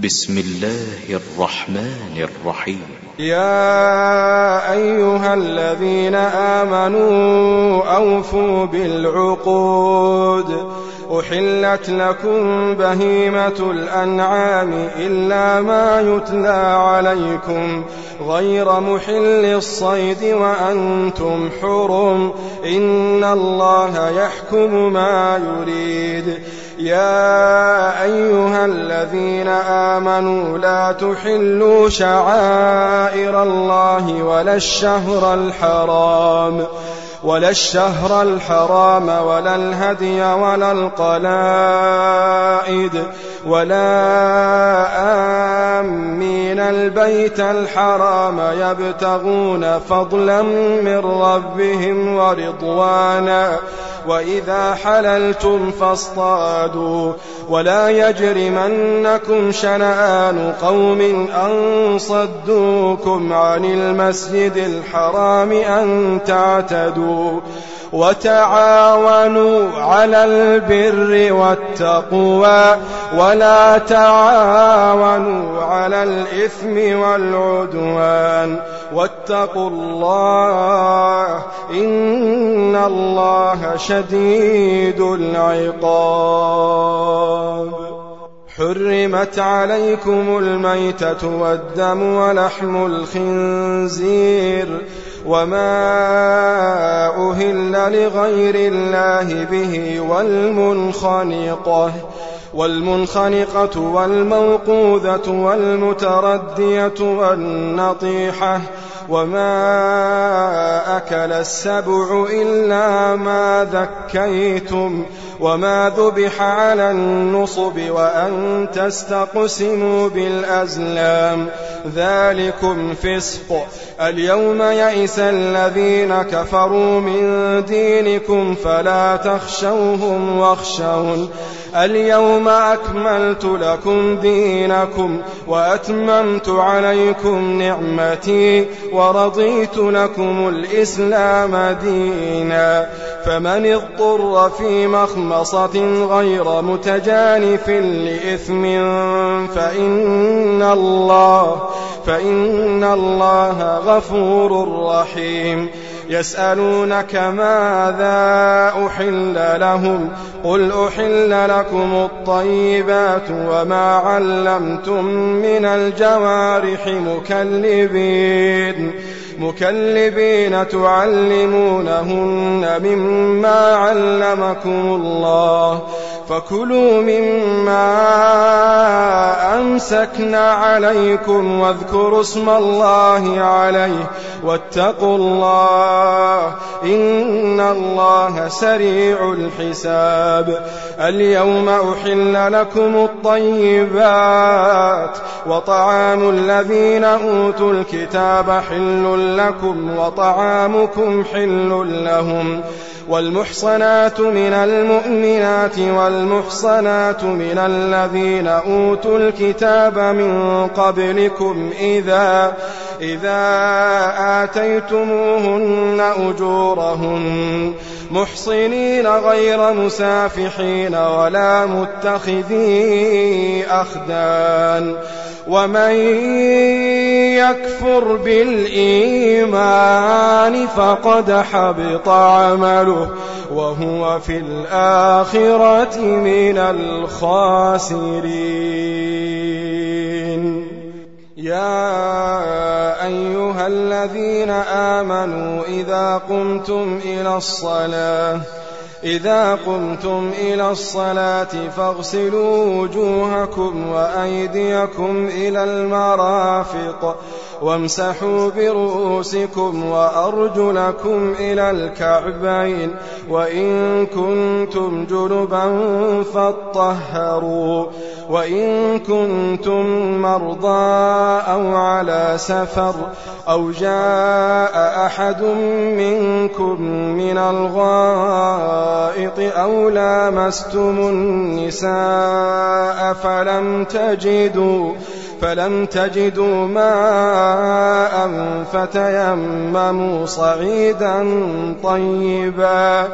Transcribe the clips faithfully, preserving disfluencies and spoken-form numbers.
بسم الله الرحمن الرحيم. يا أيها الذين آمنوا أوفوا بالعقود. أحلت لكم بهيمة الأنعام إلا ما يتلى عليكم غير محل الصيد وأنتم حرم إن الله يحكم ما يريد. يا أيها الذين آمنوا لا تحلوا شعائر الله ولا الشهر الحرام ولا الشهر الحرام ولا الهدي ولا القلائد ولا آمين البيت الحرام يبتغون فضلا من ربهم ورضوانا وإذا حللتم فاصطادوا ولا يجرمنكم شنآن قوم أن صدوكم عن المسجد الحرام أن تعتدوا وتعاونوا على البر والتقوى ولا تعاونوا على الإثم والعدوان واتقوا الله إن الله شديد العقاب. حرمت عليكم الميتة والدم ولحم الخنزير وما أهل لغير الله به والمنخنقة والمنخنقة والموقوذة والمتردية والنطيحة وما أكل السبع إلا ما ذكيتم وما ذبح على النصب وأن تستقسموا بالأزلام ذلكم فسق. اليوم يئس الذين كفروا من دينكم فلا تخشوهم واخشون اليوم أكملت لكم دينكم وأتممت عليكم نعمتي ورضيت لكم الإسلام دينا فمن اضطر في مخمصة غير متجانف لإثم فإن الله فإن الله غفور رحيم. يسألونك ماذا أحل لهم قل أحل لكم الطيبات وما علمتم من الجوارح مكلبين مكلبين تعلمونهن مما علمكم الله فكلوا مما أمسكنا عليكم واذكروا اسم الله عليه واتقوا الله إن الله سريع الحساب. اليوم أحل لكم الطيبات وطعام الذين أوتوا الكتاب حل لكم وطعامكم حل لهم والمحصنات من المؤمنات والمحصنات من الذين أوتوا الكتاب من قبلكم إذا إذا آتيتموهن أجورهن محصنين غير مسافحين ولا متخذي أخدان ومن يكفر بالإيمان فقد حبط عمله وهو في الآخرة من الخاسرين. يا أيها الذين آمنوا إذا قمتم إلى الصلاة إذا قمتم إلى الصلاة فاغسلوا وجوهكم وأيديكم إلى المرافق وامسحوا برؤوسكم وأرجلكم إلى الكعبين وإن كنتم جنبا فاطهروا وإن كنتم مرضى أو على سفر أو جاء أحد منكم من الغائط أو لامستم النساء فلم تجدوا فلم تجدوا ماء فتيمموا صعيدا طيبا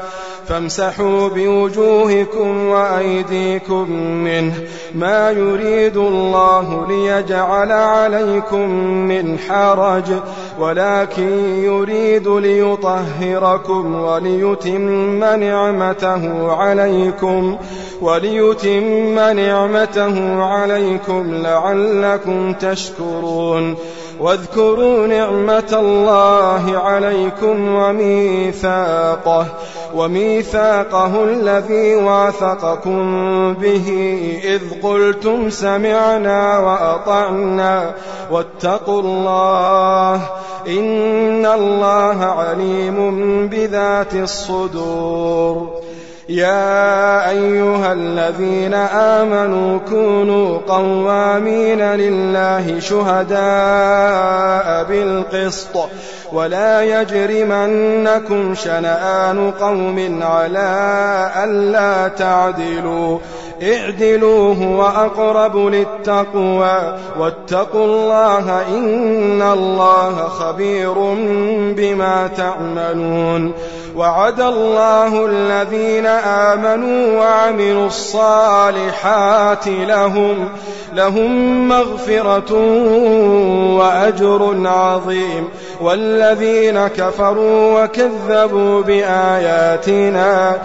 فامسحوا بوجوهكم وأيديكم منه ما يريد الله ليجعل عليكم من حرج ولكن يريد ليطهركم وليتم نعمته عليكم وليتم نعمته عليكم لعلكم تشكرون واذكروا نعمة الله عليكم وميثاقه وميثاقه الذي واثقكم به إذ قلتم سمعنا وأطعنا واتقوا الله إن الله عليم بذات الصدور. يا أيها الذين آمنوا كونوا قوامين لله شهداء بالقسط ولا يجرمنكم شنآن قوم على ألا تعدلوا اعدلوا هو أقرب للتقوى واتقوا الله إن الله خبير بما تعملون. وعد الله الذين آمنوا وعملوا الصالحات لهم لهم مغفرة وأجر عظيم والذين كفروا وكذبوا بآياتنا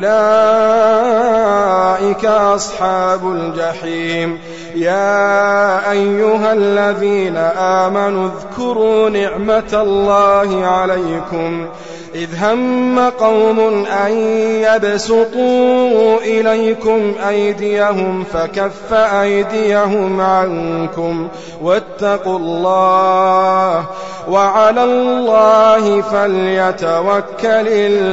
أولئك أصحاب الجحيم. يا أيها الذين آمنوا اذكروا نعمة الله عليكم إذ هم قوم أن يبسطوا إليكم أيديهم فكف أيديهم عنكم واتقوا الله وعلى الله فليتوكل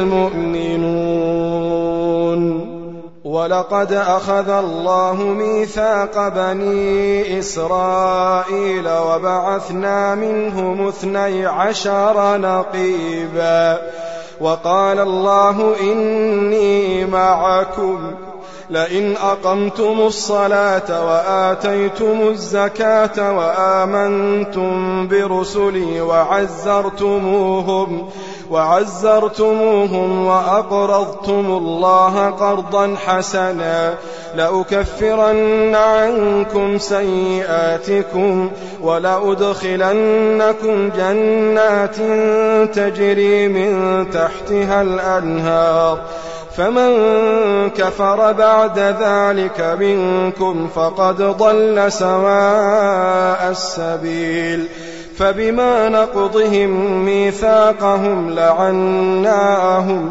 المؤمنون. ولقد أخذ الله ميثاق بني إسرائيل وبعثنا منهم اثني عشر نقيبا وقال الله إني معكم لئن أقمتم الصلاة وآتيتم الزكاة وآمنتم برسلي وعزرتموهم وعزرتموهم وأقرضتم الله قرضا حسنا لأكفرن عنكم سيئاتكم ولأدخلنكم جنات تجري من تحتها الأنهار فمن كفر بعد ذلك منكم فقد ضل سواء السبيل. فبما نقضهم ميثاقهم لعناهم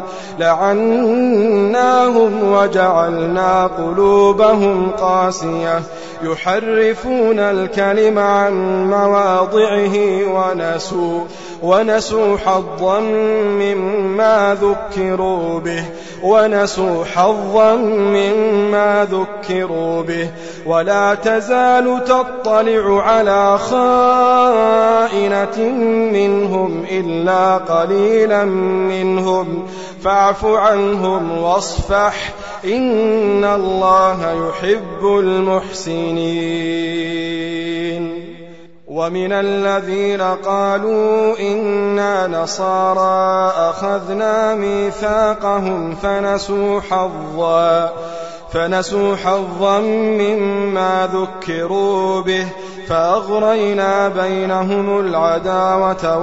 لعناهم وجعلنا قلوبهم قاسية يحرفون الكلم عن مواضعه ونسوا ونسوا حظا مما ذكروا به ونسوا حظا مما ذكروا به ولا تزال تطلع على خائنة منهم إلا قليلا منهم فاعف عنهم واصفح إن الله يحب المحسنين. ومن الذين قالوا إنا نصارى أخذنا ميثاقهم فنسوا حظا فنسوا حظا مما ذكروا به فأغرينا بينهم العداوة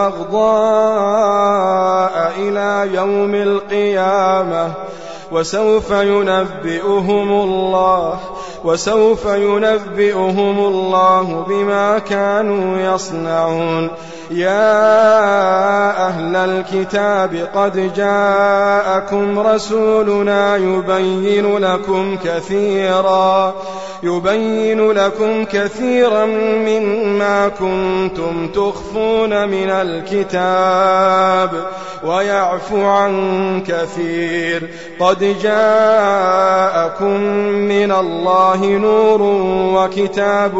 والبغضاء إلى يوم القيامة وسوف ينبئهم الله وسوف ينبئهم الله بما كانوا يصنعون. يا أهل الكتاب قد جاءكم رسولنا يبين لكم كثيرا يبين لكم كثيرا مما كنتم تخفون من الكتاب ويعفو عن كثير. قد جاءكم من الله نور وكتاب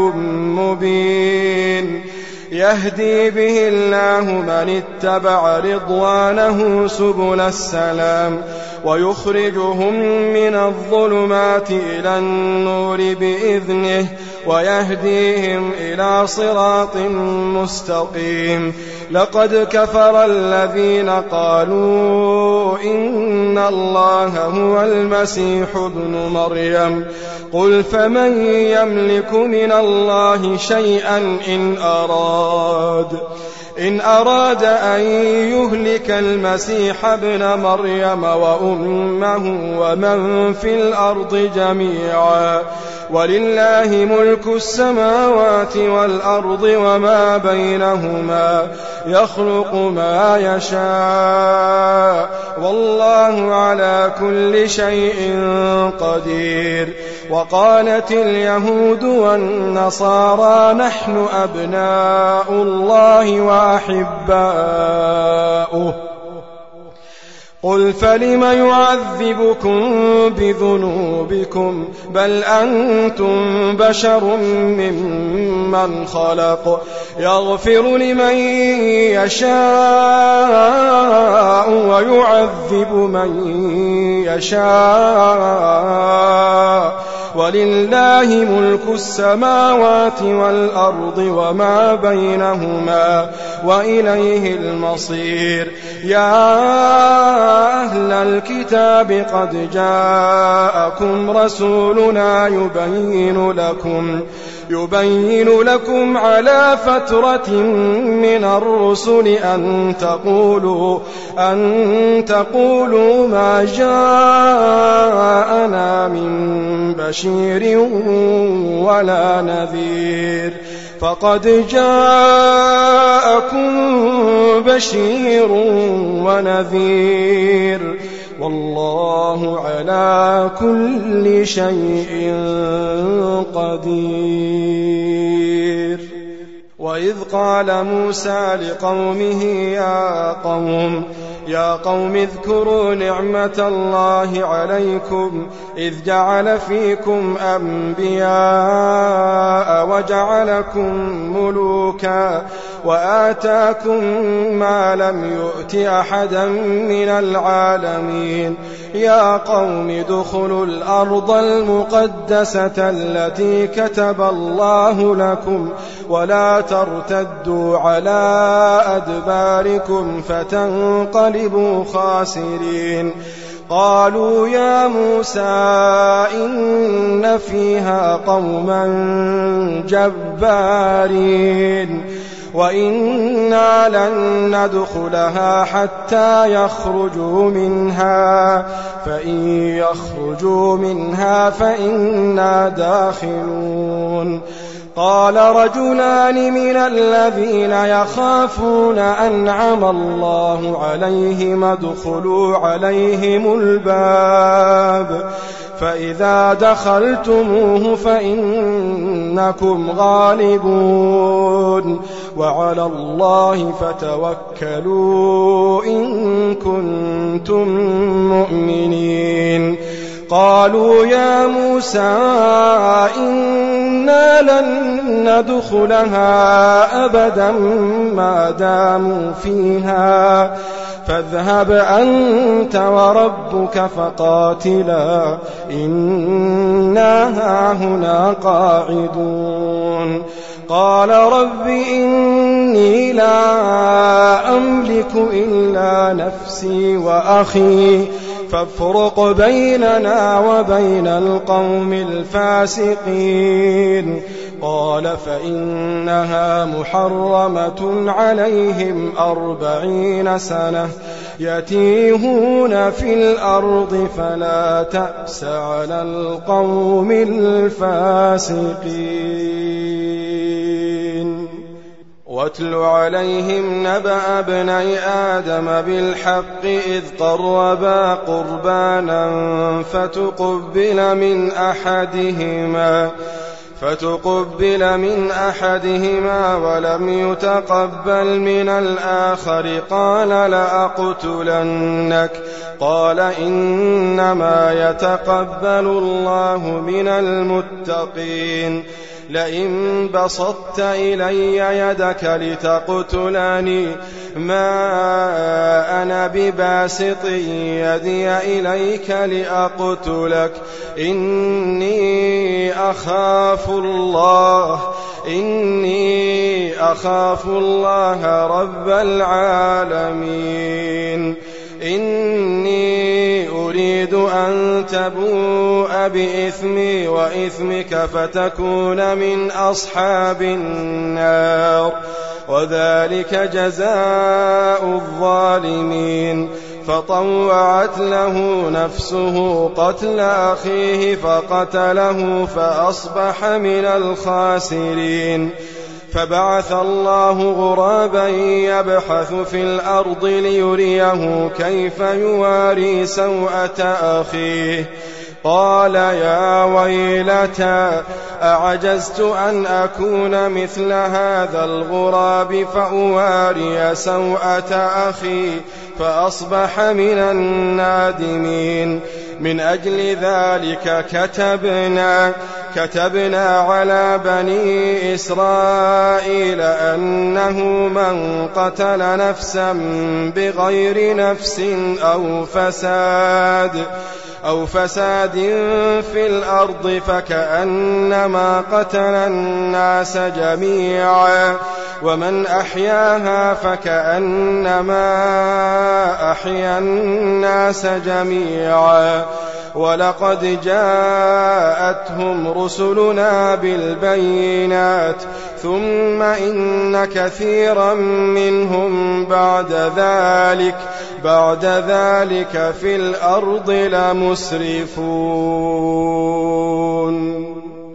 مبين يهدي به الله من اتبع رضوانه سبل السلام ويخرجهم من الظلمات إلى النور بإذنه ويهديهم إلى صراط مستقيم. لقد كفر الذين قالوا إن الله هو المسيح ابن مريم قل فمن يملك من الله شيئا إن أراد إن أراد أن يهلك المسيح ابن مريم وأمه ومن في الأرض جميعا ولله ملك السماوات والأرض وما بينهما يخلق ما يشاء والله على كل شيء قدير. وقالت اليهود والنصارى نحن أبناء الله وأحباؤه قل فلم يعذبكم بذنوبكم بل أنتم بشر ممن خلق يغفر لمن يشاء ويعذب من يشاء ولله ملك السماوات والأرض وما بينهما وإليه المصير. يا أهل الكتاب قد جاءكم رسولنا يبين لكم يبين لكم على فترة من الرسل أن تقولوا أن تقولوا ما جاءنا من بشير ولا نذير فقد جاءكم بشير ونذير والله على كل شيء قدير. وإذ قال موسى لقومه يا قوم يا قوم اذكروا نعمة الله عليكم إذ جعل فيكم أنبياء وجعلكم ملوكا وآتاكم ما لم يؤت أحدا من العالمين. يا قوم ادخلوا الأرض المقدسة التي كتب الله لكم ولا ترتدوا على أدباركم فتنقلبوا خاسرين. قالوا يا موسى إن فيها قوما جبارين وإنا لن ندخلها حتى يخرجوا منها فإن يخرجوا منها فإنا داخلون. قال رجلان من الذين يخافون أنعم الله عليهم ادخلوا عليهم الباب فإذا دخلتموه فإنكم غالبون وعلى الله فتوكلوا إن كنتم مؤمنين. قالوا يا موسى إنا لن ندخلها أبدا ما داموا فيها فاذهب أنت وربك فقاتلا إنا هاهنا قاعدون. قال رب إني لا أملك إلا نفسي وأخي فافرق بيننا وبين القوم الفاسقين. قال فإنها محرمة عليهم أربعين سنة يتيهون في الأرض فلا تأس على القوم الفاسقين. واتل عليهم نبأ ابني آدم بالحق إذ قربا قربانا فتقبل من أحدهما فتقبل من أحدهما ولم يتقبل من الآخر قال لأقتلنك قال إنما يتقبل الله من المتقين. لئن بسطت إلي يدك لتقتلني ما أنا بباسط يدي إليك لأقتلك إني أخاف الله إني أخاف الله رب العالمين إني أريد أن تبوء بإثمي وإثمك فتكون من أصحاب النار وذلك جزاء الظالمين فطوعت له نفسه قتل أخيه فقتله فأصبح من الخاسرين فبعث الله غرابا يبحث في الأرض ليريه كيف يواري سوءة أخيه قال يا ويلتى أعجزت أن أكون مثل هذا الغراب فأواري سوءة أخي فأصبح من النادمين من أجل ذلك كتبنا كتبنا على بني إسرائيل أنه من قتل نفسا بغير نفس أو فساد أو فساد في الأرض فكأنما قتل الناس جميعا ومن أحياها فكأنما أحيا الناس جميعا ولقد جاءتهم رسلنا بالبينات ثم إن كثيرا منهم بعد ذلك بعد ذلك في الأرض لمسرفون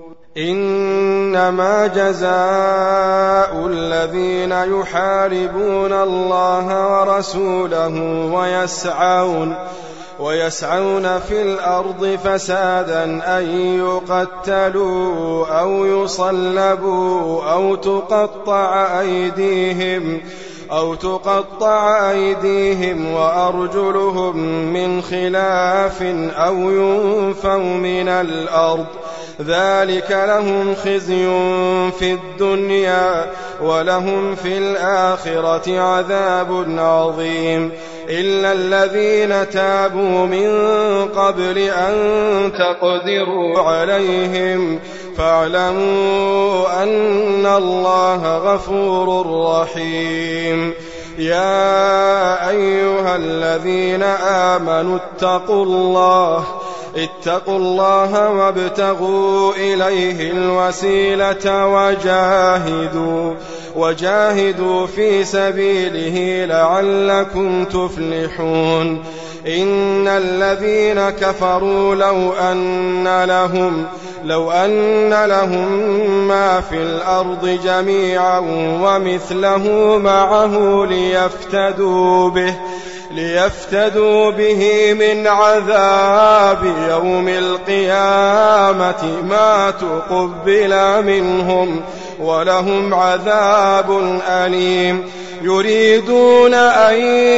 إنما جزاء الذين يحاربون الله ورسوله ويسعون ويسعون في الأرض فسادا أن يقتلوا أو يصلبوا أو تقطع أيديهم أو تقطع أيديهم وأرجلهم من خلاف أو ينفوا من الأرض ذلك لهم خزي في الدنيا ولهم في الآخرة عذاب عظيم إلا الذين تابوا من قبل أن تقدروا عليهم فاعلموا أن الله غفور رحيم يا أيها الذين آمنوا اتقوا الله اتقوا الله وابتغوا إليه الوسيلة وجاهدوا وجاهدوا في سبيله لعلكم تفلحون إن الذين كفروا لو أن لهم لو أن لهم ما في الأرض جميعا ومثله معه ليفتدوا به ليفتدوا به من عذاب يوم القيامة ما تقبل منهم ولهم عذاب أليم يريدون أن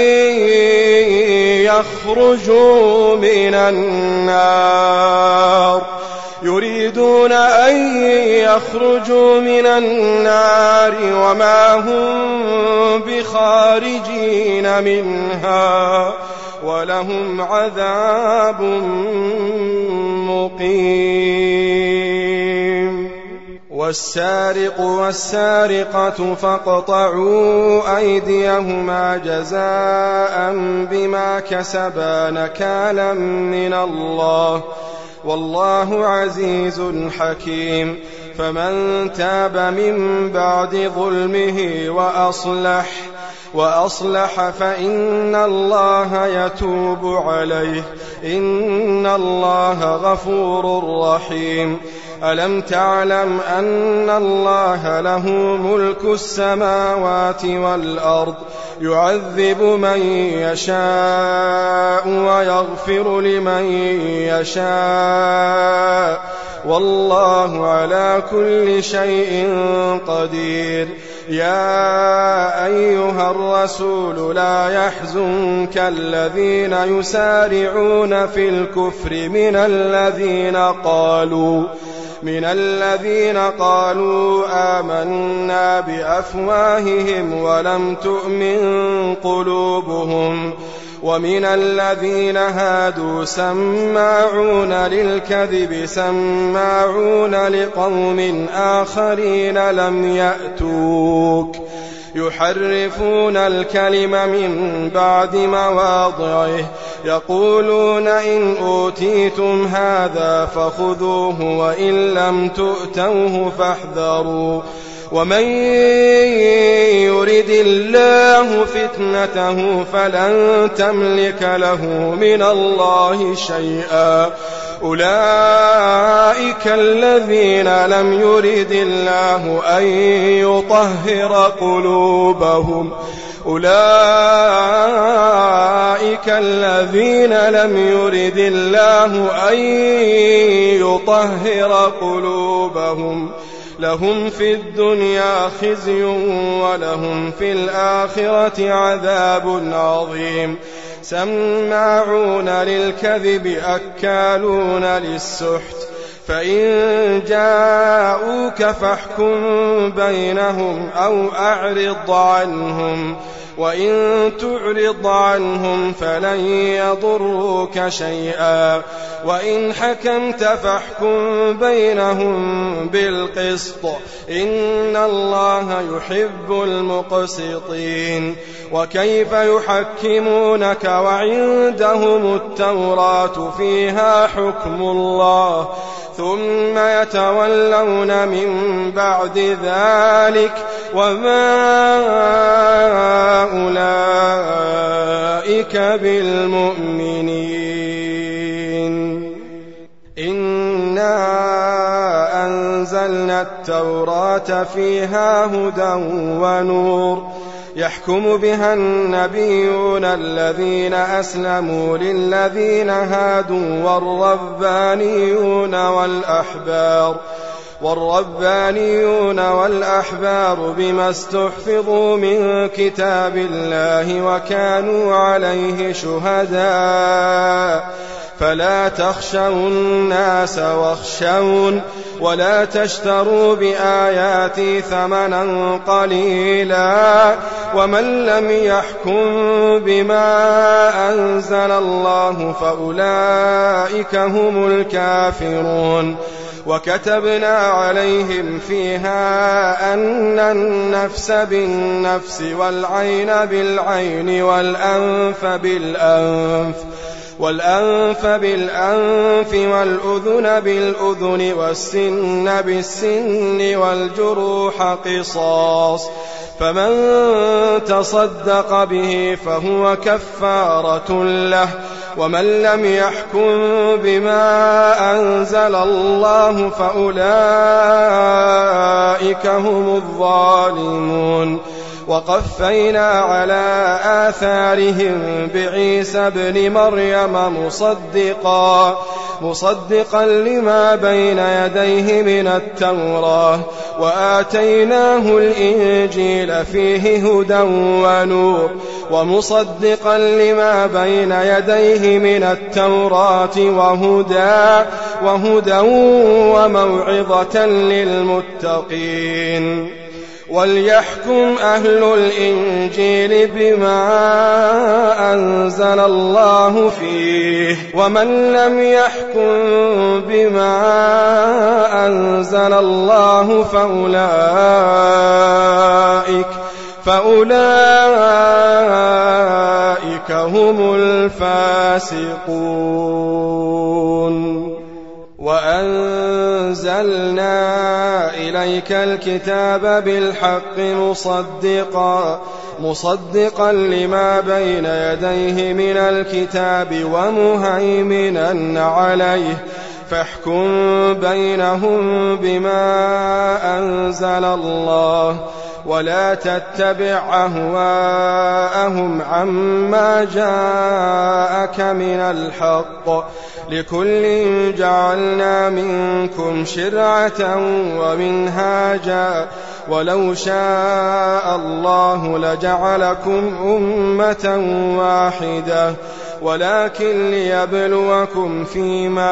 يخرجوا من النار يريدون أن يخرجوا من النار وما هم بخارجين منها ولهم عذاب مقيم والسارق والسارقة فاقطعوا أيديهما جزاء بما كسبا نكالا من الله والله عزيز حكيم فمن تاب من بعد ظلمه وأصلح وأصلح فإن الله يتوب عليه إن الله غفور رحيم ألم تعلم أن الله له ملك السماوات والأرض يعذب من يشاء ويغفر لمن يشاء والله على كل شيء قدير يا أيها الرسول لا يحزنك الذين يسارعون في الكفر من الذين قالوا من الذين قالوا آمنا بأفواههم ولم تؤمن قلوبهم ومن الذين هادوا سماعون للكذب سماعون لقوم آخرين لم يأتوك يحرفون الكلم من بعد مواضعه يقولون إن أوتيتم هذا فخذوه وإن لم تؤتوه فاحذروا ومن يرد الله فتنته فلن تملك له من الله شيئا أولئك الذين لم يرد الله أن يطهر قلوبهم أولئك الذين لم يرد الله أن يطهر قلوبهم لهم في الدنيا خزي ولهم في الآخرة عذاب عظيم سماعون للكذب أكالون للسحت فإن جاءوك فاحكم بينهم أو أعرض عنهم وإن تعرض عنهم فلن يضروك شيئا وإن حكمت فاحكم بينهم بالقسط إن الله يحب المقسطين وكيف يحكمونك وعندهم التوراة فيها حكم الله ثم يتولون من بعد ذلك وما أولئك بالمؤمنين إنا أنزلنا التوراة فيها هدى ونور يحكم بها النبيون الذين أسلموا للذين هادوا والربانيون والأحبار والربانيون والأحبار بما استحفظوا من كتاب الله وكانوا عليه شهداء فلا تخشوا الناس واخشون ولا تشتروا بآياتي ثمنا قليلا ومن لم يحكم بما أنزل الله فأولئك هم الكافرون وكتبنا عليهم فيها أن النفس بالنفس والعين بالعين والأنف بالأنف والأنف بالأنف والأذن بالأذن والسن بالسن والجروح قصاص فمن تصدق به فهو كفارة له ومن لم يحكم بما أنزل الله فأولئك هم الظالمون وقفينا على آثارهم بعيسى ابن مريم مصدقا مصدقا لما بين يديه من التوراة وآتيناه الإنجيل فيه هدى ونور ومصدقا لما بين يديه من التوراة وهدى وهدى وموعظة للمتقين وليحكم أهل الإنجيل بما أنزل الله فيه ومن لم يحكم بما أنزل الله فأولئك فأولئك هم الفاسقون وأنزلنا إليك الكتاب بالحق مصدقا مصدقا لما بين يديه من الكتاب ومهيمنا عليه فاحكم بينهم بما أنزل الله ولا تتبع أهواءهم عما جاءك من الحق لكل جعلنا منكم شرعة ومنهاجا ولو شاء الله لجعلكم أمة واحدة ولكن ليبلوكم فيما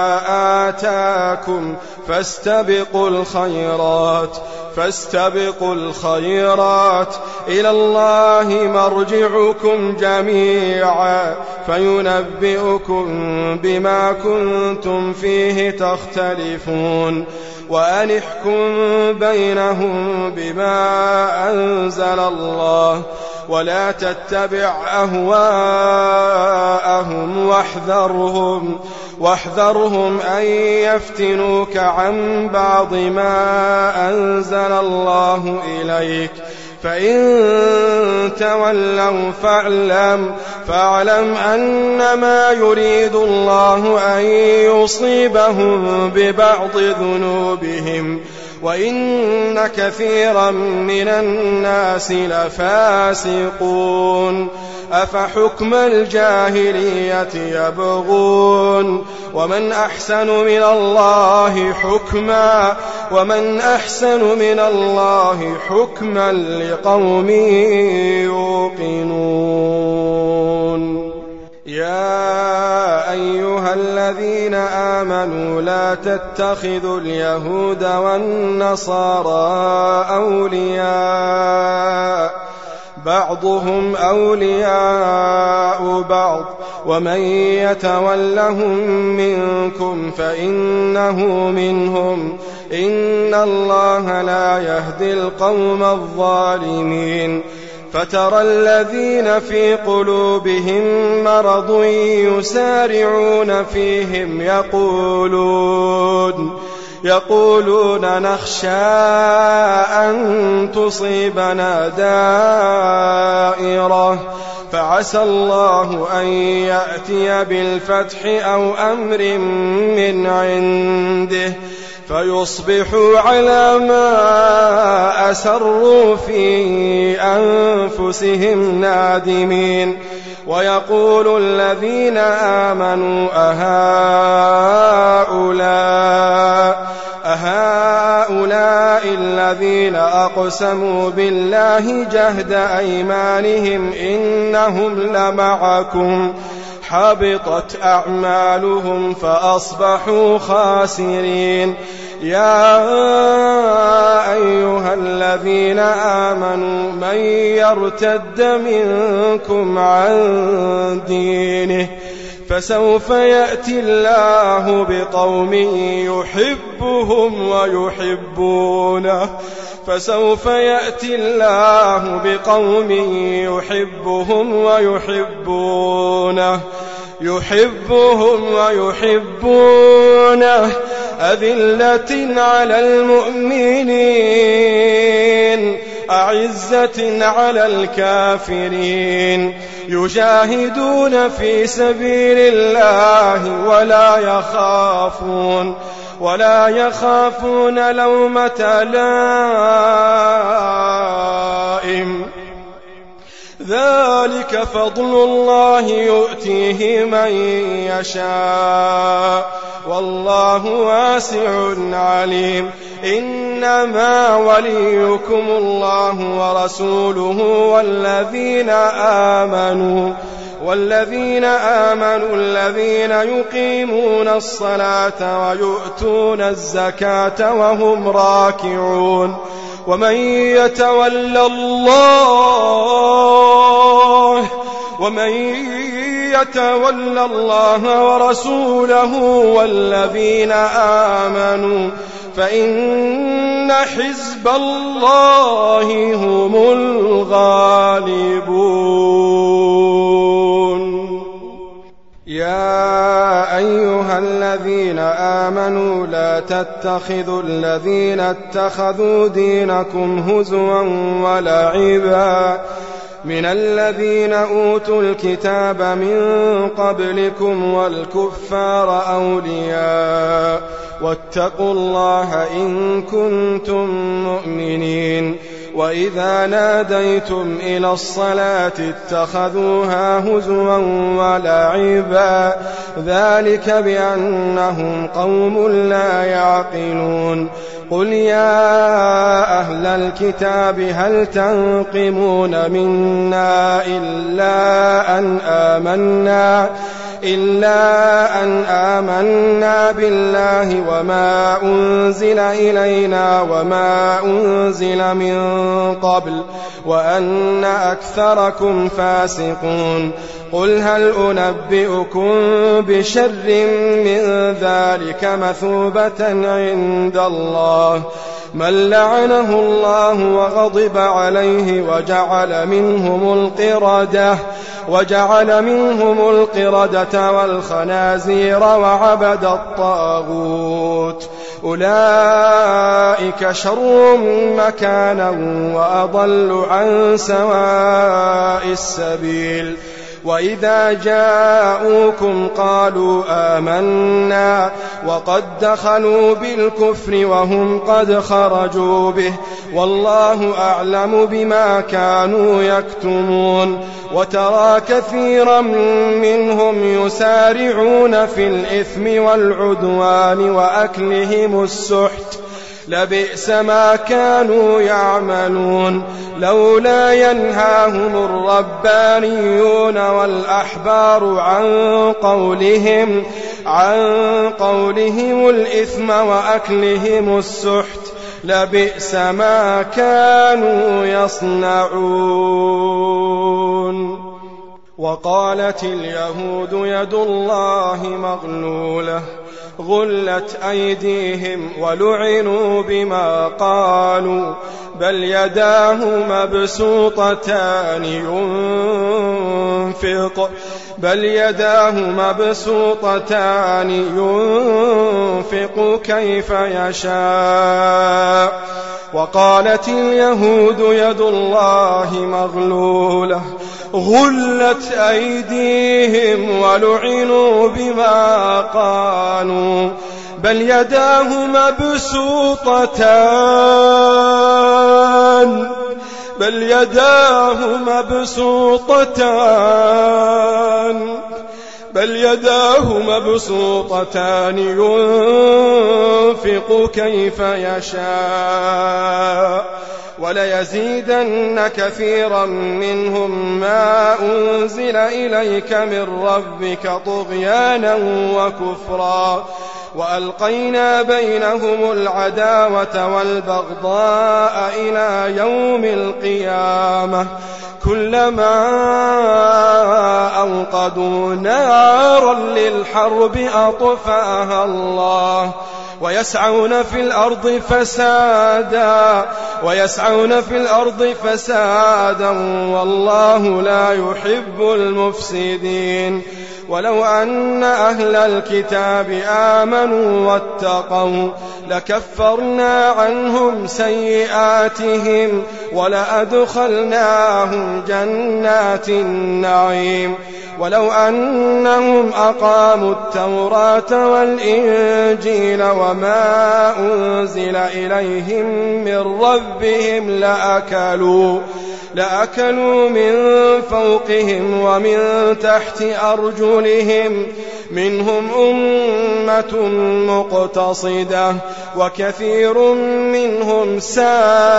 آتاكم فاستبقوا الخيرات فاستبقوا الخيرات إلى الله مرجعكم جميعا فينبئكم بما كنتم فيه تختلفون وأن احكم بينهم بما أنزل الله ولا تتبع أهواءهم واحذرهم واحذرهم أن يفتنوك عن بعض ما أنزل الله إليك فإن تولوا فاعلم فاعلم أنما يريد الله أن يصيبهم ببعض ذنوبهم وإن كثيرا من الناس لفاسقون أفحكم الجاهلية يبغون ومن أحسن من الله حكما ومن أحسن من الله حكما لقوم يوقنون يا أيها الذين آمنوا لا تتخذوا اليهود والنصارى أولياء بعضهم أولياء بعض ومن يتولهم منكم فإنه منهم إن الله لا يهدي القوم الظالمين فترى الذين في قلوبهم مرض يسارعون فيهم يقولون يقولون نخشى أن تصيبنا دائرة فعسى الله أن يأتي بالفتح أو أمر من عنده فيصبحوا على ما أسروا في أنفسهم نادمين ويقول الذين آمنوا أهؤلاء أهؤلاء الذين أقسموا بالله جهد أيمانهم إنهم لمعكم حبطت أعمالهم فأصبحوا خاسرين يا أيها الذين آمنوا من يرتد منكم عن دينه فسوف يأتي الله بقوم يحبهم ويحبونه فسوف يأتي الله بقوم يحبهم ويحبونه يحبهم ويحبونه أذلة على المؤمنين أعزة على الكافرين يجاهدون في سبيل الله ولا يخافون ولا يخافون لومة لائم ذلك فضل الله يؤتيه من يشاء والله واسع عليم إنما وليكم الله ورسوله والذين آمنوا والذين آمنوا الذين يقيمون الصلاة ويؤتون الزكاة وهم راكعون ومن يتولى الله ومن يتولى الله ورسوله والذين آمنوا فإن حزب الله هم الغالبون يا أيها الذين آمنوا لا تتخذوا الذين اتخذوا دينكم هزوا ولعبا من الذين أوتوا الكتاب من قبلكم والكفار أولياء واتقوا الله إن كنتم مؤمنين وإذا ناديتم إلى الصلاة اتخذوها هزوا ولعبا ذلك بأنهم قوم لا يعقلون قل يا أهل الكتاب هل تنقمون منا إلا أن آمنا إلا أن آمنا بالله وما أنزل إلينا وما أنزل من قبل وأن أكثركم فاسقون قل هل أنبئكم بشر من ذلك مثوبة عند الله من لعنه الله وغضب عليه وجعل منهم القردة وجعل منهم القردة والخنازير وعبد الطاغوت أولئك شر مكانا وأضل عن سواء السبيل وإذا جاءوكم قالوا آمنا وقد دخلوا بالكفر وهم قد خرجوا به والله أعلم بما كانوا يكتمون وترى كثيرا منهم يسارعون في الإثم والعدوان وأكلهم السحت لبئس ما كانوا يعملون لولا ينهاهم الربانيون والأحبار عن قولهم عن قولهم الإثم وأكلهم السحت لبئس ما كانوا يصنعون وقالت اليهود يد الله مغلولة غلت أيديهم ولعنوا بما قالوا بل يداه مبسوطتان ينفق بل يداه مبسوطتان ينفق كيف يشاء وقالت اليهود يد الله مغلولة غلت أيديهم ولعنوا بما قالوا بل يداه مبسوطتان بل يداه مبسوطتان بل يداه مبسوطتان ينفق كيف يشاء وليزيدن كثيرا منهم ما أنزل إليك من ربك طغيانا وكفرا وألقينا بينهم العداوة والبغضاء إلى يوم القيامة كلما أوقدوا نارا للحرب أطفأها الله ويسعون في الأرض فسادا ويسعون في الأرض فسادا والله لا يحب المفسدين ولو أن أهل الكتاب آمنوا واتقوا لكفرنا عنهم سيئاتهم ولأدخلناهم جنات النعيم ولو أنهم أقاموا التوراة والإنجيل وما أنزل إليهم من ربهم لأكلوا لأكلوا من فوقهم ومن تحت أرجلهم منهم أمة مقتصدة وكثير منهم ساء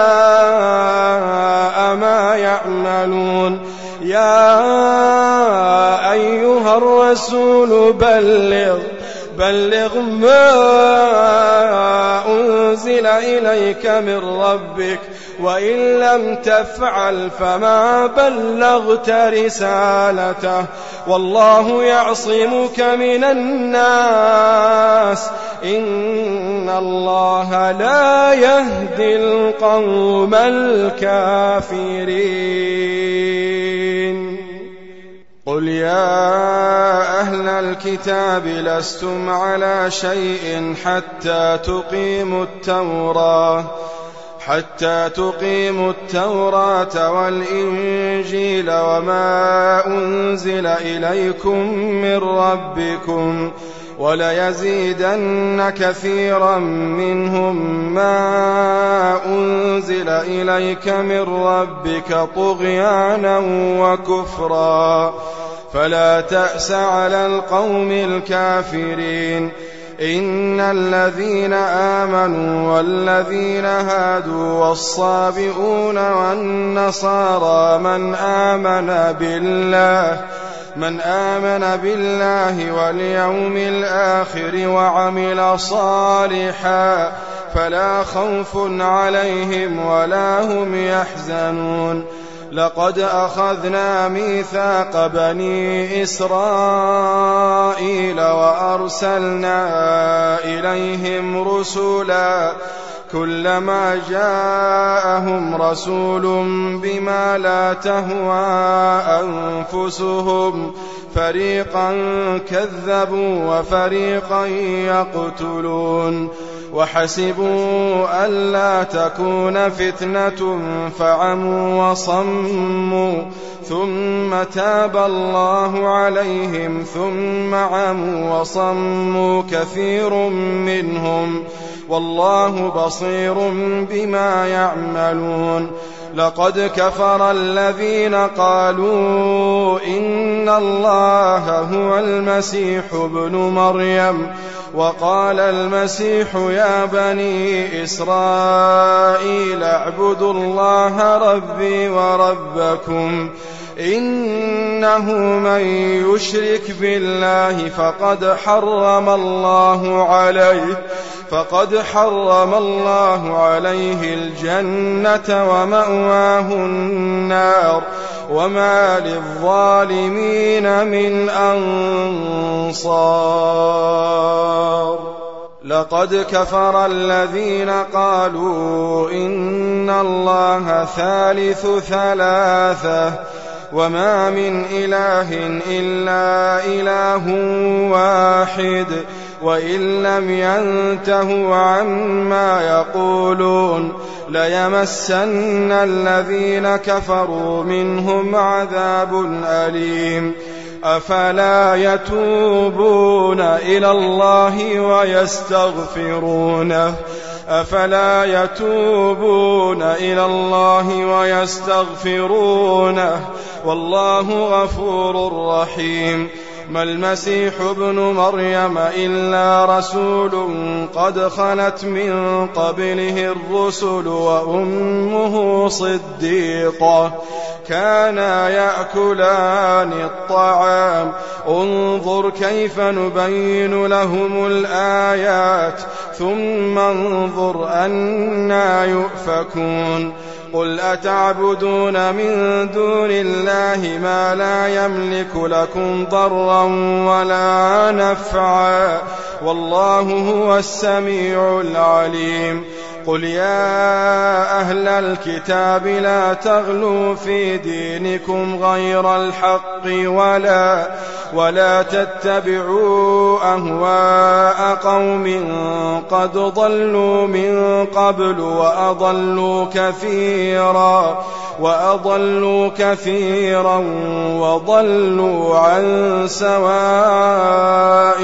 ما يعملون يا أيها الرسول بلغ بلغ ما أنزل إليك من ربك وإن لم تفعل فما بلغت رسالته والله يعصمك من الناس إن الله لا يهدي القوم الكافرين قل يا أهل الكتاب لستم على شيء حتى تقيموا التوراة حتى تقيموا التوراة والإنجيل وما أنزل إليكم من ربكم وليزيدن كثيرا منهم ما أنزل إليك من ربك طغيانا وكفرا فلا تأس على القوم الكافرين. إن الذين آمنوا والذين هادوا والصابئون والنصارى من آمن بالله من آمن بالله واليوم الآخر وعمل صالحا فلا خوف عليهم ولا هم يحزنون. لقد أخذنا ميثاق بني إسرائيل وأرسلنا إليهم رسلا كلما جاءهم رسول بما لا تهوى أنفسهم فريقا كذبوا وفريقا يقتلون وحسبوا ألا تكون فتنة فعموا وصموا ثم تاب الله عليهم ثم عموا وصموا كثير منهم والله بصير بما يعملون. لقد كفر الذين قالوا إن الله هو المسيح ابن مريم وقال المسيح يا بني إسرائيل اعبدوا الله ربي وربكم إنه من يشرك بالله فقد حرم الله عليه فقد حرم الله عليه الجنة ومأواه النار وما للظالمين من أنصار. لقد كفر الذين قالوا إن الله ثالث ثلاثة وما من إله إلا إله واحد وإن لم ينتهوا عما يقولون ليمسن الذين كفروا منهم عذاب أليم. أفلا يتوبون إلى الله ويستغفرونه أفلا يتوبون إلى الله ويستغفرونه والله غفور رحيم. ما المسيح ابن مريم إلا رسول قد خلت من قبله الرسل وأمه صديقة كانا يأكلان الطعام انظر كيف نبين لهم الآيات ثم انظر أنى يؤفكون. قل أتعبدون من دون الله ما لا يملك لكم ضرا ولا نفعا والله هو السميع العليم. قل يا أهل الكتاب لا تغلوا في دينكم غير الحق ولا ولا تتبعوا أهواء قوم قد ضلوا من قبل وأضلوا كثيرا وأضلوا كثيرا وضلوا عن سواء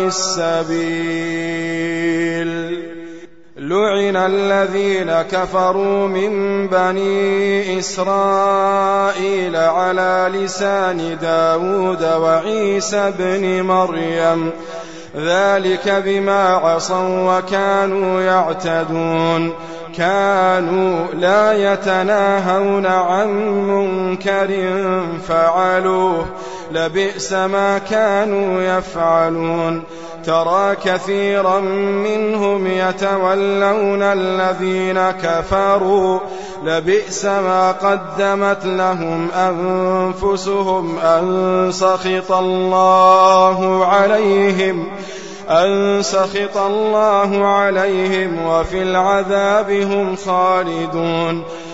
السبيل. لعن الذين كفروا من بني إسرائيل على لسان داود وعيسى بن مريم ذلك بما عصوا وكانوا يعتدون كانوا لا يتناهون عن منكر فعلوه لبئس ما كانوا يفعلون. ترى كثيرا منهم يتولون الذين كفروا لبئس ما قدمت لهم أنفسهم أن سخط الله عليهم أن سخط الله عليهم وفي العذاب هم خالدون.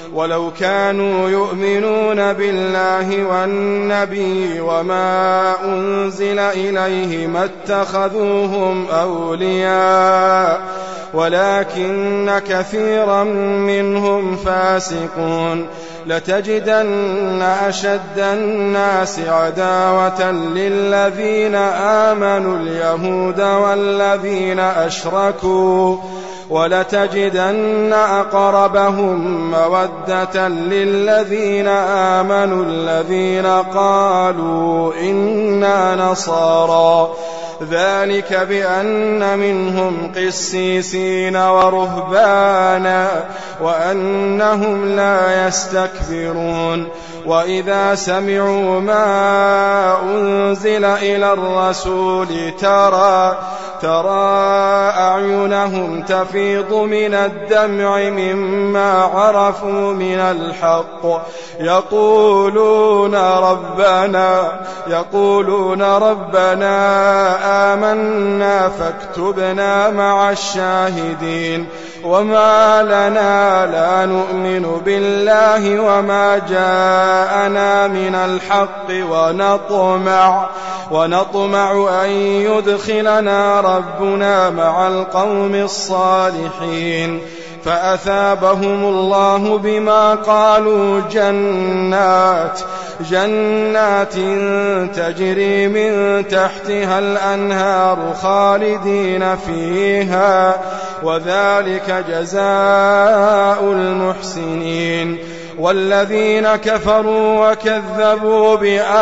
ولو كانوا يؤمنون بالله والنبي وما أنزل إليه ما اتخذوهم أولياء ولكن كثيرا منهم فاسقون. لتجدن أشد الناس عداوة للذين آمنوا اليهود والذين أشركوا ولتجدن أقربهم مودة للذين آمنوا الذين قالوا إنا نصارى ذلك بأن منهم قسيسين ورهبانا وأنهم لا يستكبرون. وإذا سمعوا ما أنزل إلى الرسول ترى ترى أعينهم تفيض من الدمع مما عرفوا من الحق يقولون ربنا يقولون ربنا آمنا فاكتبنا مع الشاهدين. وما لنا لا نؤمن بالله وما جاءنا من الحق ونطمع ونطمع أن يدخلنا ربنا مع القوم الصالحين. فأثابهم الله بما قالوا جنات جنات تجري من تحتها الأنهار خالدين فيها وذلك جزاء المحسنين. والذين كفروا وكذبوا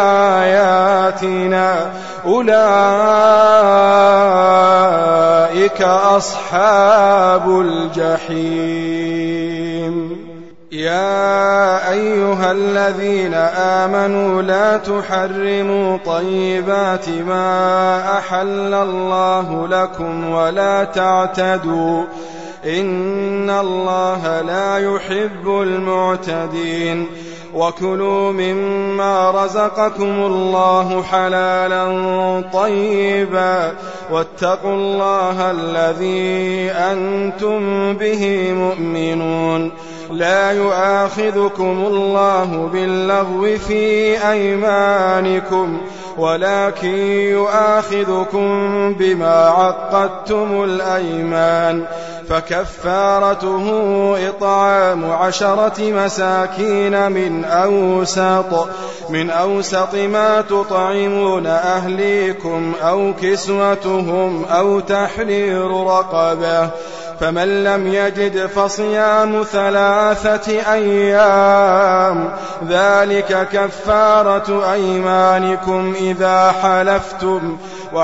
بآياتنا أولئك أصحاب الجحيم. يا أيها الذين آمنوا لا تحرموا طيبات ما أحل الله لكم ولا تعتدوا إن الله لا يحب المعتدين. وكلوا مما رزقكم الله حلالا طيبا واتقوا الله الذي أنتم به مؤمنون. لا يؤاخذكم الله باللغو في أيمانكم ولكن يؤاخذكم بما عقدتم الأيمان. فكفارته إطعام عشرة مساكين من أوسط من أوسط ما تطعمون أهليكم أو كسوتهم أو تحرير رقبة. فمن لم يجد فصيام ثلاثة أيام ذلك كفارة أيمانكم إذا حلفتم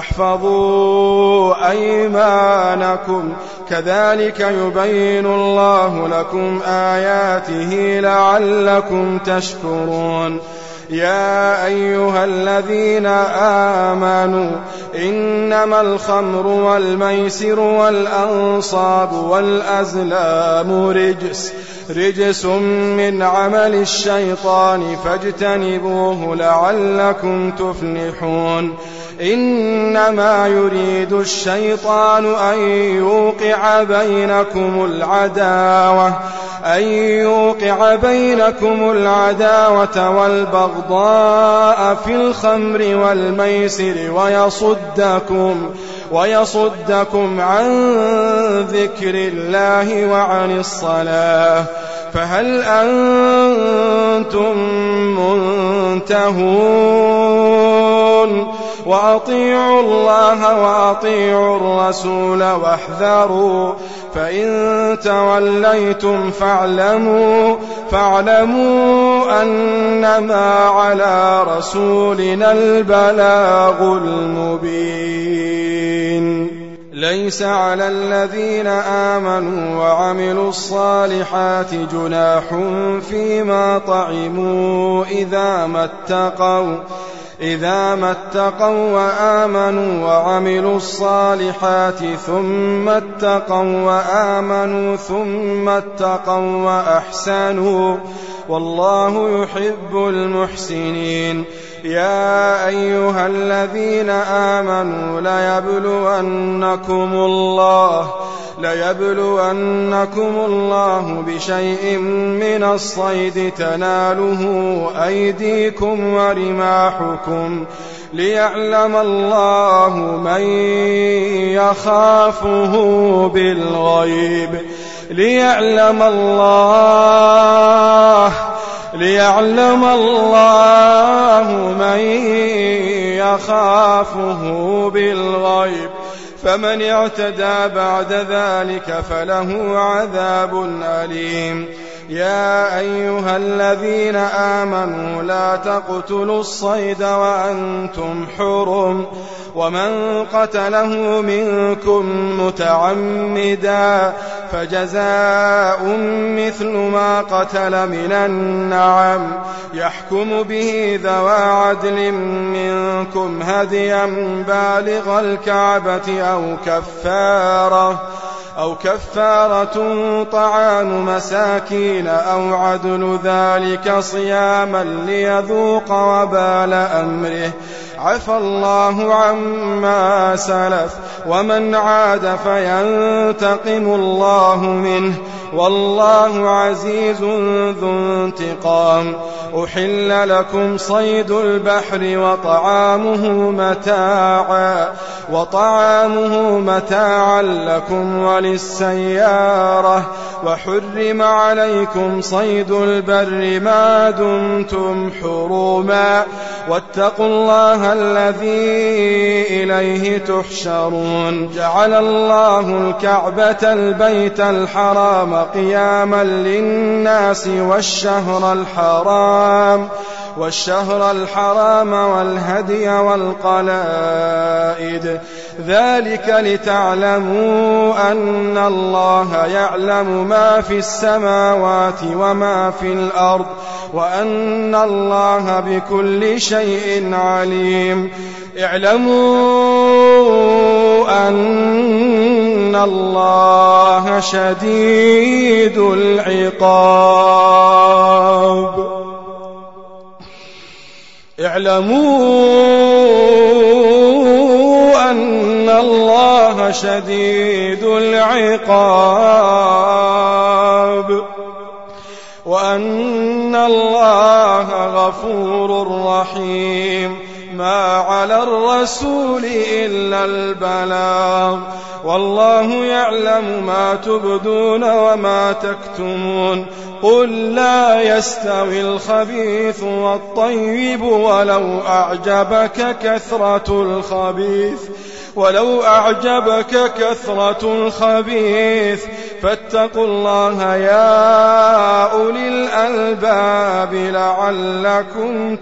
واحفظوا أيمانكم كذلك يبين الله لكم آياته لعلكم تشكرون. يا أيها الذين آمنوا إنما الخمر والميسر والأنصاب والأزلام رجس رجس من عمل الشيطان فاجتنبوه لعلكم تفلحون. إنما يريد الشيطان أن يوقع بينكم العداوة أن يوقع بينكم العداوة والبغضاء في الخمر والميسر ويصدكم ويصدكم عن ذكر الله وعن الصلاة فهل أنتم منتهون؟ وأطيعوا الله وأطيعوا الرسول واحذروا فإن توليتم فاعلموا فاعلموا أنما على رسولنا البلاغ المبين. ليس على الذين آمنوا وعملوا الصالحات جناح فيما طعموا إذا ما اتقوا إذا ما اتقوا وآمنوا وعملوا الصالحات ثم اتقوا وآمنوا ثم اتقوا وأحسنوا والله يحب المحسنين. يا أيها الذين آمنوا ليبلونكم الله ليبلونكم الله بشيء من الصيد تناله أيديكم ورماحكم ليعلم الله من يخافه بالغيب ليعلم الله ليعلم الله من يخافه بالغيب فمن اعتدى بعد ذلك فله عذاب أليم. يا أيها الذين آمنوا لا تقتلوا الصيد وأنتم حرم ومن قتله منكم متعمدا فجزاء مثل ما قتل من النعم يحكم به ذوى عدل منكم هديا بالغ الكعبة أو كفارة أو كفارة طعام مساكين أو عدل ذلك صياما ليذوق وبال أمره عفى الله عما سلف ومن عاد فينتقم الله منه والله عزيز ذو انتقام. أحل لكم صيد البحر وطعامه متاعا وطعامه متاعا لكم وللسيارة وحرم عليكم صيد البر ما دمتم حرما واتقوا الله الذي إليه تحشرون. جعل الله الكعبة البيت الحرام قياما للناس والشهر الحرام والشهر الحرام والهدي والقلائد ذلك لتعلموا أن الله يعلم ما في السماوات وما في الأرض وأن الله بكل شيء عليم. اعلموا أن الله شديد العقاب اعلموا أن الله شديد العقاب وأن الله غفور رحيم. ما على الرسول إلا البلاغ والله يعلم ما تبدون وما تكتمون. قل لا يستوي الخبيث والطيب ولو أعجبك كثرة الخبيث ولو أعجبك كثرة الخبيث فاتقوا الله يا أولي الألباب لعلكم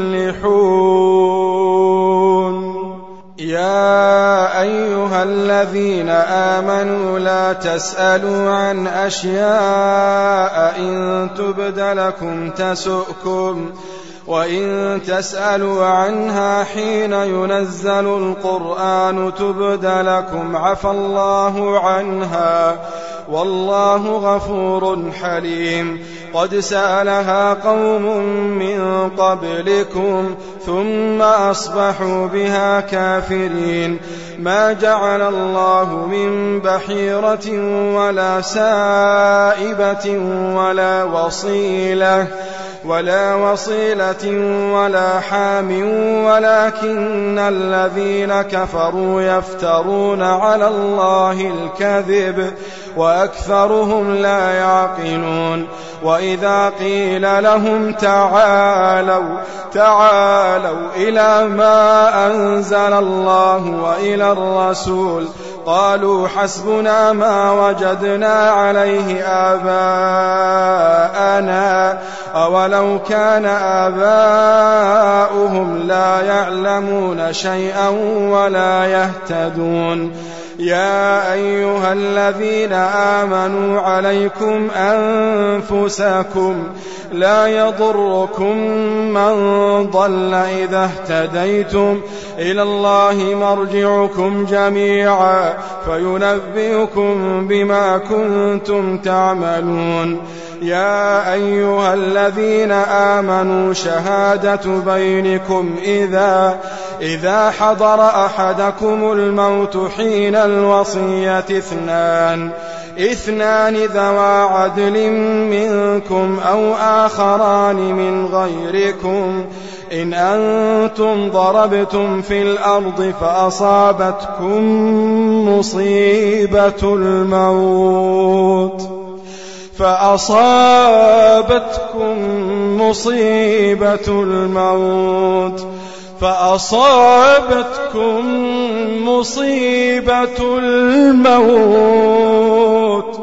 تفلحون. يا أيها الذين آمنوا لا تسألوا عن أشياء إن تبد لكم تسؤكم وإن تسألوا عنها حين ينزل القرآن تبد لكم عفى الله عنها والله غفور حليم. قد سألها قوم من قبلكم ثم أصبحوا بها كافرين. ما جعل الله من بحيرة ولا سائبة ولا وصيلة ولا وصيلة ولا حام ولكن الذين كفروا يفترون على الله الكذب وأكثرهم لا يعقلون. وإذا قيل لهم تعالوا تعالوا إلى ما أنزل الله وإلى الرسول قالوا حسبنا ما وجدنا عليه آباءنا أولو كان آباؤهم لا يعلمون شيئا ولا يهتدون. يا أيها الذين آمنوا عليكم أنفسكم لا يضركم من ضل إذا اهتديتم إلى الله مرجعكم جميعا فينبئكم بما كنتم تعملون. يا أيها الذين آمنوا شهادة بينكم إذا, إذا حضر أحدكم الموت حين الوصية اثنان اثنان ذوى عدل منكم أو آخران من غيركم إن أنتم ضربتم في الأرض فأصابتكم مصيبة الموت فأصابتكم مصيبة الموت فأصابتكم مصيبة الموت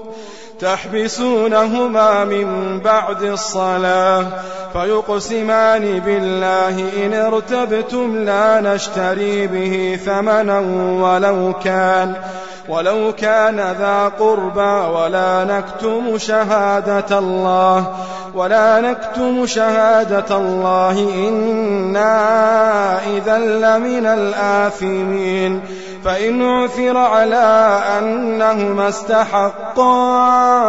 تحبسونهما من بعد الصلاة فيقسمان بالله إن ارتبتم لا نشتري به ثمنا ولو كان ولو كان ذا قربى ولا نكتم شهادة الله ولا نكتم شهادة الله إنا إذا لمن الآثمين فإن عثر على أنهما استحقا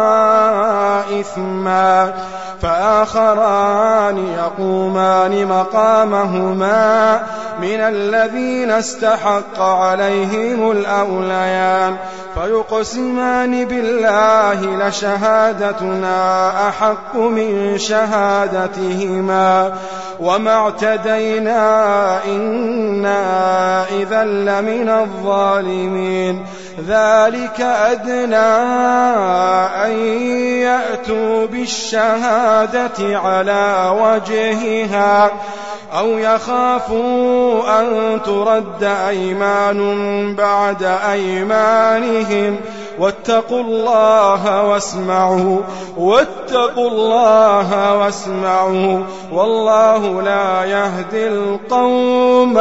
إثما فآخران يقومان مقامهما من الذين استحق عليهم الأوليان فيقسمان بالله لشهادتنا أحق من شهادتهما وما اعتدينا إنا إذا لمن الظالمين ذلك أدنى أن يأتوا بالشهادة على وجهها أو يخافوا أن ترد أيمان بعد أيمانهم واتقوا الله واسمعوا واتقوا الله واسمعوا والله لا يهدي القوم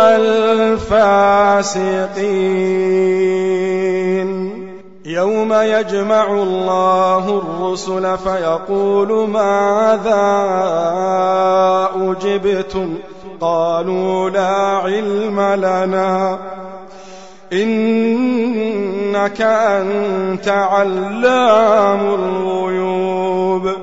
الفاسقين يوم يجمع الله الرسل فيقول ماذا أجبتم قالوا لا علم لنا إنك أنت علام الغيوب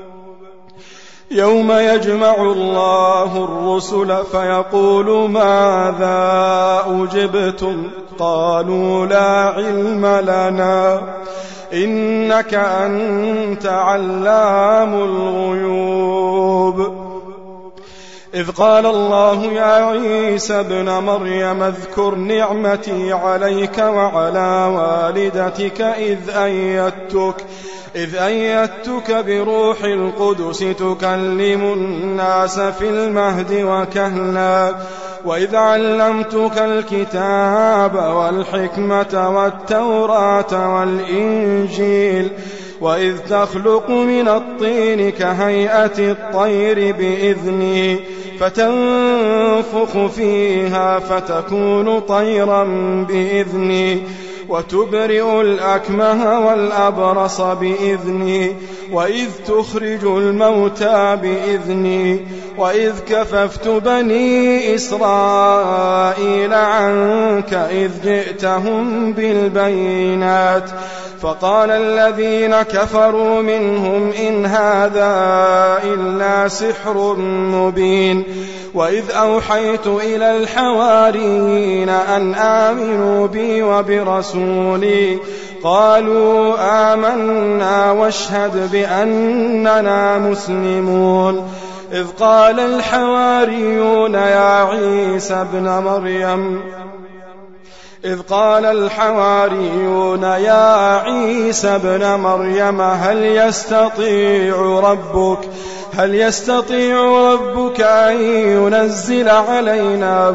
يوم يجمع الله الرسل فيقول ماذا أجبتم قالوا لا علم لنا إنك أنت علام الغيوب إذ قال الله يا عيسى ابن مريم اذكر نعمتي عليك وعلى والدتك إذ أيدتك إذ أيدتك بروح القدس تكلم الناس في المهد وكهلا وإذ علمتك الكتاب والحكمة والتوراة والإنجيل وإذ تخلق من الطين كهيئة الطير بإذني فتنفخ فيها فتكون طيرا بإذني وتبرئ الأكمه والأبرص بإذني وإذ تخرج الموتى بإذني وإذ كففت بني إسرائيل عنك إذ جئتهم بالبينات فقال الذين كفروا منهم إن هذا إلا سحر مبين وإذ أوحيت إلى الحواريين أن آمنوا بي وبرسولي قالوا آمنا واشهد بأننا مسلمون إذ قال الحواريون يا عيسى ابن مريم إذ قال الحواريون يا عيسى ابن مريم هل يستطيع ربك هل يستطيع ربك أن ينزل علينا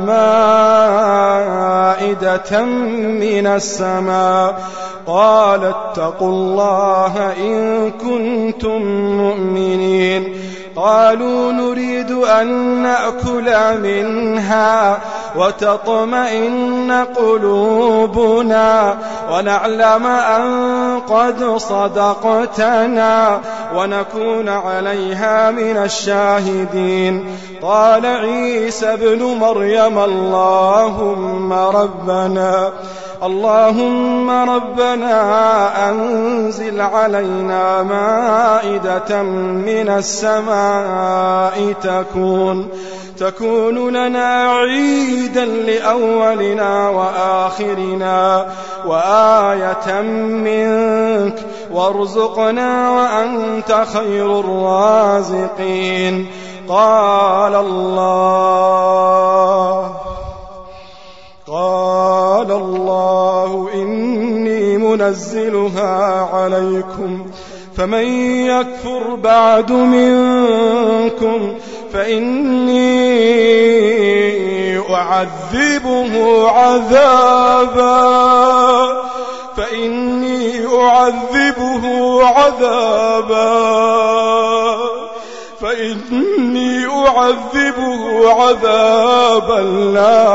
مائدة من السماء قال اتقوا الله إن كنتم مؤمنين قالوا نريد أن نأكل منها وتطمئن قلوبنا ونعلم أن قد صدقتنا ونكون عليها من الشاهدين قال عيسى ابن مريم اللهم ربنا اللهم ربنا أنزل علينا مائدة من السماء تكون تكون لنا عيدا لأولنا وآخرنا وآية منك وارزقنا وأنت خير الرازقين. قال الله قال الله إني منزلها عليكم فمن يكفر بعد منكم فإني أعذبه عذابا فإني أعذبه عذابا فإني أعذبه عذابا لا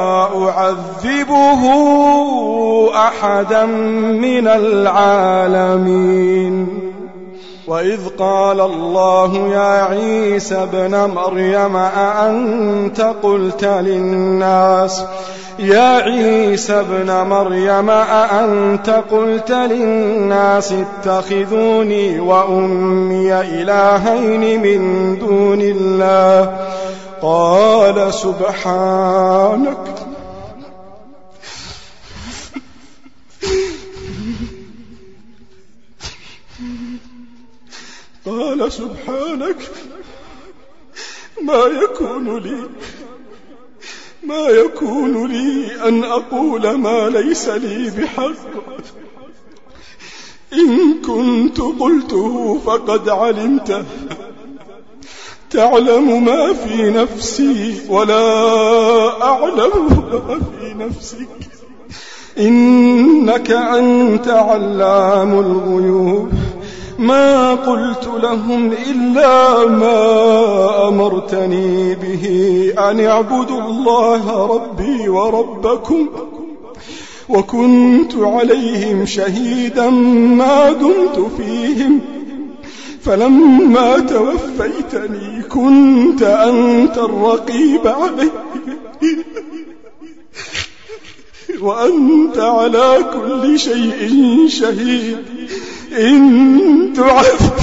أعذبه أحدا من العالمين. وإذ قال الله يا عيسى ابن مريم أأنت قلت للناس يا عيسى ابن مريم أأنت قلت للناس اتخذوني وأمي إلهين من دون الله قال سبحانك قال سبحانك ما يكون لي ما يكون لي أن أقول ما ليس لي بحق إن كنت قلته فقد علمته تعلم ما في نفسي ولا أعلم ما في نفسك إنك أنت علام الغيوب. ما قلت لهم إلا ما أمرتني به أن اعبدوا الله ربي وربكم وكنت عليهم شهيدا ما دمت فيهم فلما توفيتني كنت أنت الرقيب عليهم وأنت على كل شيء شهيد. إن تعذب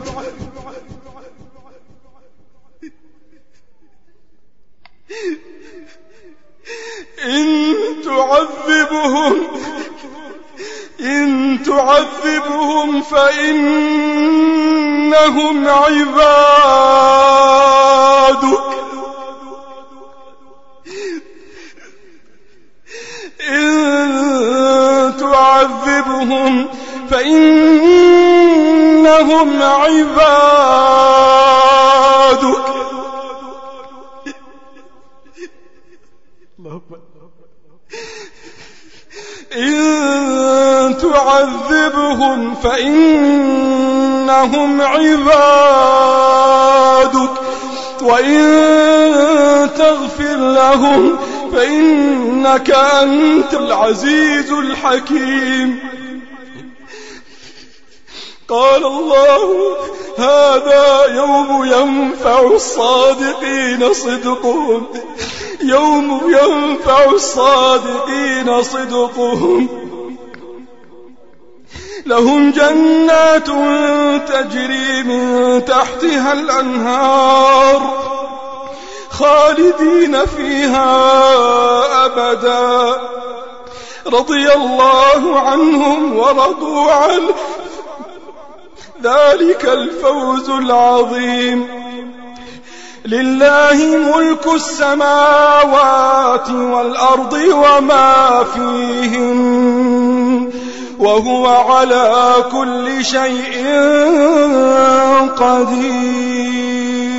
إن تعذبهم إن تعذبهم فإنهم عبادك إن تعذبهم فإنهم عبادك. إن تعذبهم فإنهم عبادك وإن تغفر لهم فإنك أنت العزيز الحكيم. قال الله هذا يوم ينفع الصادقين صدقهم يوم ينفع الصادقين صدقهم لهم جنات تجري من تحتها الأنهار خالدين فيها أبدا رضي الله عنهم ورضوا عنه ذلك الفوز العظيم. لله ملك السماوات والأرض وما فيهن وهو على كل شيء قدير.